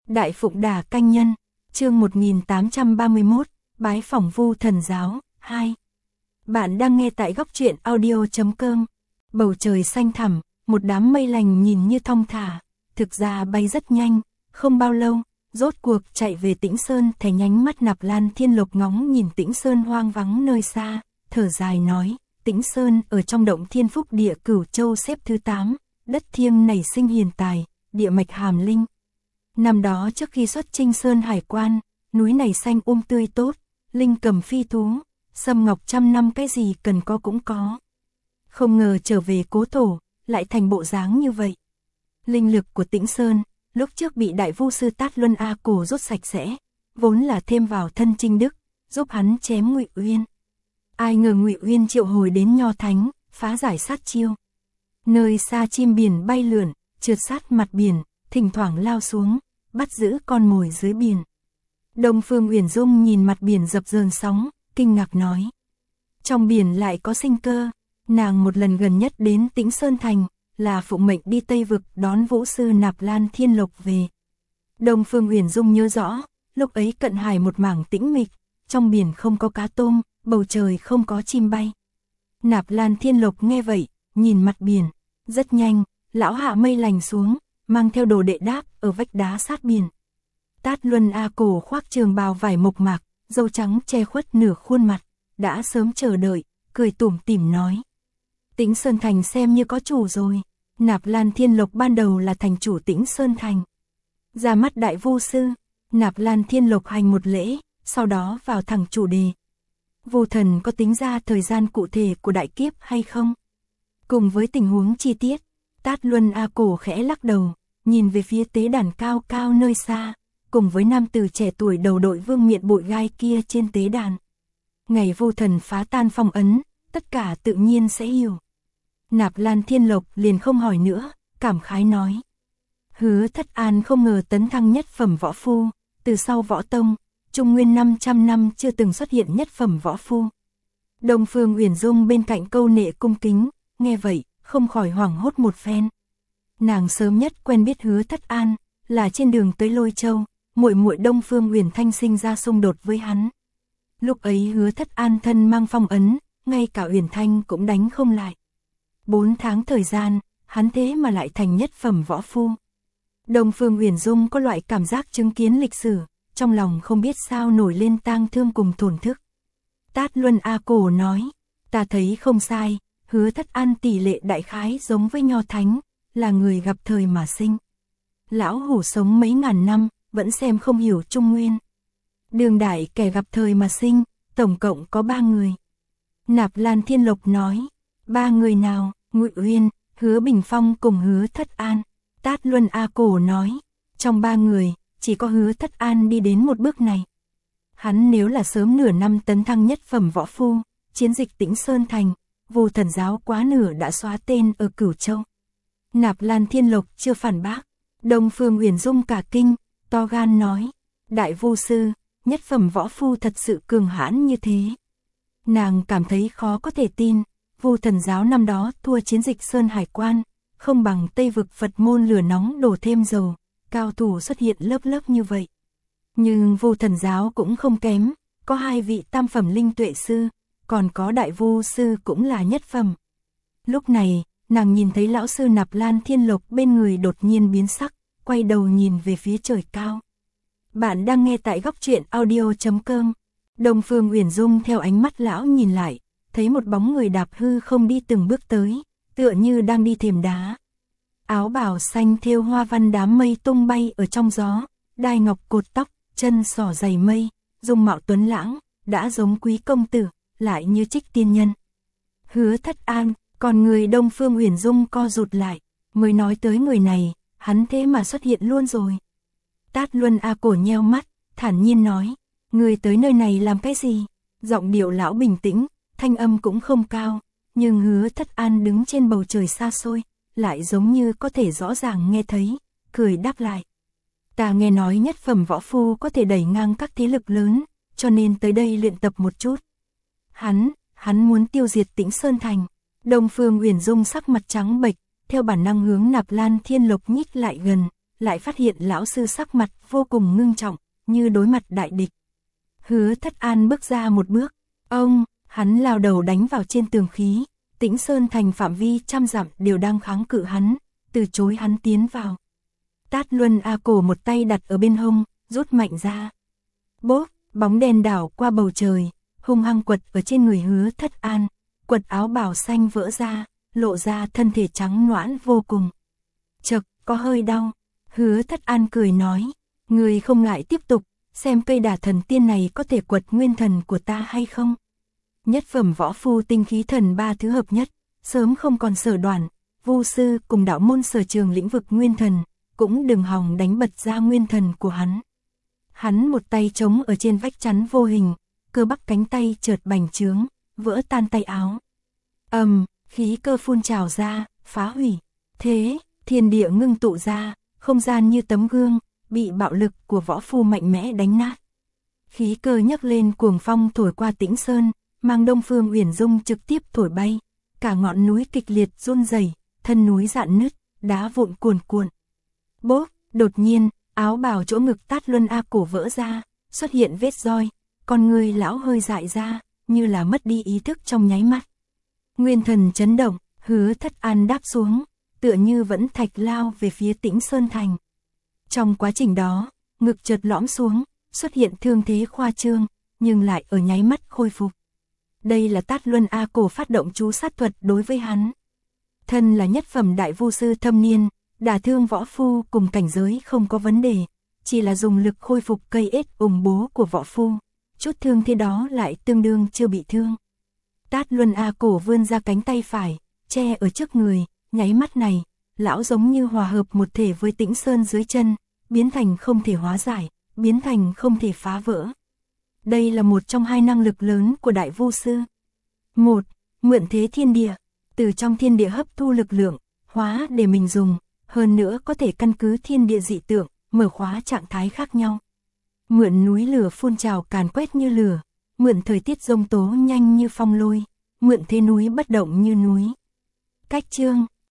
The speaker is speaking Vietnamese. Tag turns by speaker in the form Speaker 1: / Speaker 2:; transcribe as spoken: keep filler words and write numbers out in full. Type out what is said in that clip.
Speaker 1: Đại Phụng Đà Canh Nhân, chương một nghìn tám trăm ba mươi mốt, bái phỏng Vu Thần Giáo, hai. Bạn đang nghe tại góc truyện audio chấm com. Bầu trời xanh thẳm, một đám mây lành nhìn như thong thả, thực ra bay rất nhanh, không bao lâu, rốt cuộc chạy về Tĩnh Sơn. Thẻ nhánh mắt Nạp Lan Thiên Lộc ngóng nhìn Tĩnh Sơn hoang vắng nơi xa, thở dài nói, Tĩnh Sơn ở trong động Thiên Phúc Địa Cửu Châu xếp thứ tám, đất thiêng nảy sinh hiền tài, địa mạch hàm linh. Năm đó trước khi xuất chinh Sơn Hải Quan, núi này xanh um tươi tốt, linh cầm phi thú, sâm ngọc trăm năm, cái gì cần có cũng có. Không ngờ trở về cố thổ, lại thành bộ dáng như vậy. Linh lực của Tĩnh Sơn, lúc trước bị Đại Vu Sư Tát Luân A Cổ rút sạch sẽ, vốn là thêm vào thân Trinh Đức, giúp hắn chém Ngụy Uyên. Ai ngờ Ngụy Uyên triệu hồi đến Nho Thánh, phá giải sát chiêu. Nơi xa chim biển bay lượn, trượt sát mặt biển, thỉnh thoảng lao xuống, bắt giữ con mồi dưới biển. Đông Phương Uyển Dung nhìn mặt biển dập dờn sóng, kinh ngạc nói. Trong biển lại có sinh cơ, nàng một lần gần nhất đến Tĩnh Sơn Thành, là phụng mệnh đi Tây Vực đón Vũ Sư Nạp Lan Thiên Lộc về. Đông Phương Uyển Dung nhớ rõ, lúc ấy cận hải một mảng tĩnh mịch, trong biển không có cá tôm, bầu trời không có chim bay. Nạp Lan Thiên Lộc nghe vậy, nhìn mặt biển, rất nhanh, lão hạ mây lành xuống, mang theo đồ đệ đáp ở vách đá sát biển. Tát Luân A Cổ khoác trường bào vải mộc mạc, râu trắng che khuất nửa khuôn mặt, đã sớm chờ đợi, cười tủm tỉm nói. Tĩnh Sơn Thành xem như có chủ rồi. Nạp Lan Thiên Lộc ban đầu là thành chủ Tĩnh Sơn Thành. Ra mắt Đại Vu Sư, Nạp Lan Thiên Lộc hành một lễ, sau đó vào thẳng chủ đề. Vu Thần có tính ra thời gian cụ thể của đại kiếp hay không? Cùng với tình huống chi tiết, Tát Luân A Cổ khẽ lắc đầu, nhìn về phía tế đàn cao cao nơi xa, cùng với nam tử trẻ tuổi đầu đội vương miện bội gai kia trên tế đàn. Ngày Vu Thần phá tan phong ấn, tất cả tự nhiên sẽ hiểu. Nạp Lan Thiên Lộc liền không hỏi nữa, cảm khái nói. Hứa Thất An không ngờ tấn thăng nhất phẩm võ phu, từ sau võ tông, Trung Nguyên năm trăm năm chưa từng xuất hiện nhất phẩm võ phu. Đông Phương Uyển Dung bên cạnh câu nệ cung kính, nghe vậy, không khỏi hoảng hốt một phen. Nàng sớm nhất quen biết Hứa Thất An, là trên đường tới Lôi Châu, muội muội Đông Phương Uyển Thanh sinh ra xung đột với hắn. Lúc ấy Hứa Thất An thân mang phong ấn, ngay cả Uyển Thanh cũng đánh không lại. Bốn tháng thời gian, hắn thế mà lại thành nhất phẩm võ phu. Đông Phương Uyển Dung có loại cảm giác chứng kiến lịch sử, trong lòng không biết sao nổi lên tang thương cùng thổn thức. Tát Luân A Cổ nói, ta thấy không sai, Hứa Thất An tỷ lệ đại khái giống với Nho Thánh, là người gặp thời mà sinh. Lão hủ sống mấy ngàn năm, vẫn xem không hiểu Trung Nguyên. Đường đại kẻ gặp thời mà sinh, tổng cộng có ba người. Nạp Lan Thiên Lộc nói, ba người nào? Ngụy Uyên, Hứa Bình Phong cùng Hứa Thất An. Tát Luân A Cổ nói, trong ba người, chỉ có Hứa Thất An đi đến một bước này. Hắn nếu là sớm nửa năm tấn thăng nhất phẩm võ phu, chiến dịch Tĩnh Sơn Thành, Vu Thần Giáo quá nửa đã xóa tên ở Cửu Châu. Nạp Lan Thiên Lộc chưa phản bác. Đông Phương Uyển Dung cả kinh, to gan nói, Đại Vu Sư, nhất phẩm võ phu thật sự cường hãn như thế. Nàng cảm thấy khó có thể tin. Vu Thần Giáo năm đó thua chiến dịch Sơn Hải Quan, không bằng Tây Vực Phật môn lửa nóng đổ thêm dầu, cao thủ xuất hiện lớp lớp như vậy. Nhưng Vu Thần Giáo cũng không kém, có hai vị tam phẩm linh tuệ sư, còn có Đại Vu Sư cũng là nhất phẩm. Lúc này, nàng nhìn thấy lão sư Nạp Lan Thiên Lộc bên người đột nhiên biến sắc, quay đầu nhìn về phía trời cao. Bạn đang nghe tại góc truyện audio chấm com. Đông Phương Uyển Dung theo ánh mắt lão nhìn lại, thấy một bóng người đạp hư không đi từng bước tới, tựa như đang đi thềm đá. Áo bào xanh thêu hoa văn đám mây tung bay ở trong gió, đai ngọc cột tóc, chân sỏ dày mây, dung mạo tuấn lãng, đã giống quý công tử, lại như trích tiên nhân. Hứa Thất An, còn người Đông Phương Uyển Dung co rụt lại, mới nói tới người này, hắn thế mà xuất hiện luôn rồi. Tát Luân A Cổ nheo mắt, thản nhiên nói, người tới nơi này làm cái gì? Giọng điệu lão bình tĩnh, thanh âm cũng không cao, nhưng Hứa Thất An đứng trên bầu trời xa xôi, lại giống như có thể rõ ràng nghe thấy, cười đáp lại. Ta nghe nói nhất phẩm võ phu có thể đẩy ngang các thế lực lớn, cho nên tới đây luyện tập một chút. Hắn, hắn muốn tiêu diệt Tĩnh Sơn Thành. Đông Phương Uyển Dung sắc mặt trắng bệch, theo bản năng hướng Nạp Lan Thiên Lộc nhích lại gần, lại phát hiện lão sư sắc mặt vô cùng ngưng trọng, như đối mặt đại địch. Hứa Thất An bước ra một bước, ông, hắn lao đầu đánh vào trên tường khí, Tĩnh Sơn Thành phạm vi trăm dặm đều đang kháng cự hắn, từ chối hắn tiến vào. Tát Luân A Cổ một tay đặt ở bên hông, rút mạnh ra. Bốp, bóng đèn đảo qua bầu trời, hung hăng quật ở trên người Hứa Thất An, quật áo bào xanh vỡ ra, lộ ra thân thể trắng nõn vô cùng. Chậc, có hơi đau. Hứa Thất An cười nói, người không ngại tiếp tục, xem cây đả thần tiên này có thể quật nguyên thần của ta hay không. Nhất phẩm võ phu tinh khí thần ba thứ hợp nhất, sớm không còn sở đoản, vu sư cùng đạo môn sở trường lĩnh vực nguyên thần, cũng đừng hòng đánh bật ra nguyên thần của hắn. Hắn một tay chống ở trên vách chắn vô hình, cơ bắp cánh tay chợt bành trướng, vỡ tan tay áo. Ầm, khí cơ phun trào ra, phá hủy. Thế, thiên địa ngưng tụ ra, không gian như tấm gương, bị bạo lực của võ phu mạnh mẽ đánh nát. Khí cơ nhấc lên cuồng phong thổi qua Tĩnh Sơn, mang Đông Phương Uyển Dung trực tiếp thổi bay, cả ngọn núi kịch liệt run rẩy, thân núi rạn nứt, đá vụn cuồn cuộn. Bốp, đột nhiên, áo bào chỗ ngực Tát Luân A Cổ vỡ ra, xuất hiện vết roi, con người lão hơi dại ra, như là mất đi ý thức trong nháy mắt. Nguyên thần chấn động, Hứa Thất An đáp xuống, tựa như vẫn thạch lao về phía Tĩnh Sơn Thành. Trong quá trình đó, ngực chợt lõm xuống, xuất hiện thương thế khoa trương, nhưng lại ở nháy mắt khôi phục. Đây là Tát Luân A Cổ phát động chú sát thuật đối với hắn. Thân là nhất phẩm đại vu sư thâm niên, đả thương võ phu cùng cảnh giới không có vấn đề, chỉ là dùng lực khôi phục cây ết ủng bố của võ phu, chút thương thế đó lại tương đương chưa bị thương. Tát Luân A Cổ vươn ra cánh tay phải, che ở trước người, nháy mắt này, lão giống như hòa hợp một thể với Tĩnh Sơn dưới chân, biến thành không thể hóa giải, biến thành không thể phá vỡ. Đây là một trong hai năng lực lớn của đại vu sư. Một, mượn thế thiên địa, từ trong thiên địa hấp thu lực lượng, hóa để mình dùng, hơn nữa có thể căn cứ thiên địa dị tượng, mở khóa trạng thái khác nhau. Mượn núi lửa phun trào càn quét như lửa, mượn thời tiết giông tố nhanh như phong lôi, mượn thế núi bất động như núi. Cách chương